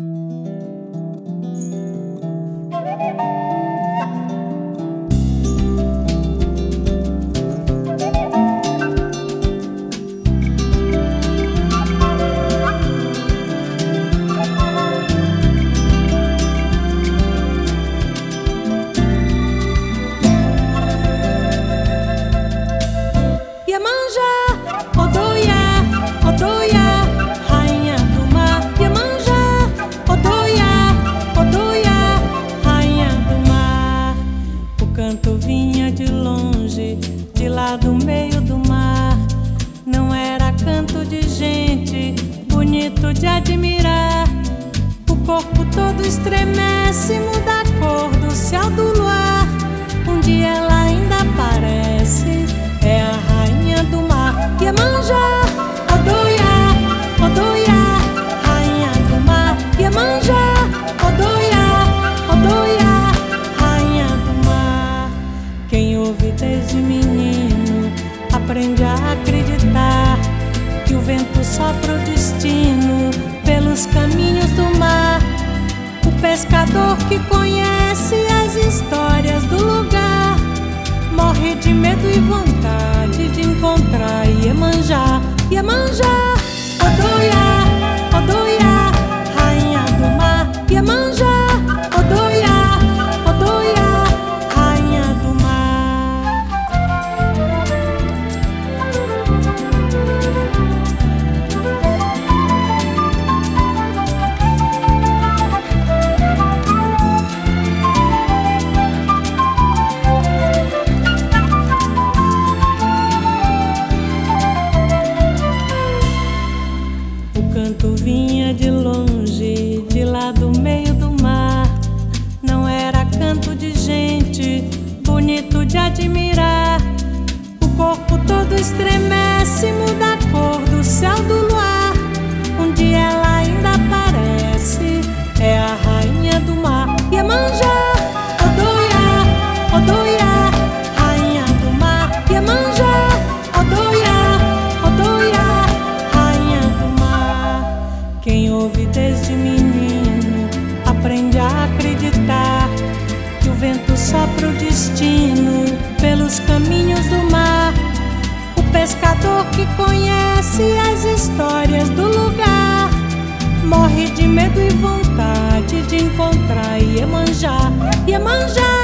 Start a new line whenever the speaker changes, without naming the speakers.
Vinha de longe, de lá do meio do mar. Não era canto de gente, bonito de admirar. O corpo todo estremece, muda a cor do céu do luar. Um dia ela ainda aparece, é a rainha do mar. Iemanjá, Odoiá, Odoiá, rainha do mar. Iemanjá, Odoiá, Odoiá, rainha do mar. Quem ouve desde menino aprende a acreditar que o vento sopra o destino pelos caminhos do mar. O pescador que conhece as histórias do lugar morre de medo e vontade de encontrar Iemanjá. Iemanjá, Odoiá, Odoiá, rainha do mar. Iemanjá, Odoiá, Odoiá, rainha do mar. O canto vinha de longe, de lá do meio do mar. Não era canto de gente, bonito de admirar. O corpo todo estremece, muda a cor do céu do luar. Um dia ela ainda aparece, é a rainha do mar. Iemanjá, Odoiá, Odoiá, rainha do mar. Iemanjá, Odoiá, Odoiá, rainha do mar. Quem ouve desde menino aprende a acreditar que o vento sopra o destino pelos caminhos do mar. O pescador que conhece as histórias do lugar morre de medo e vontade de encontrar Iemanjá. Iemanjá,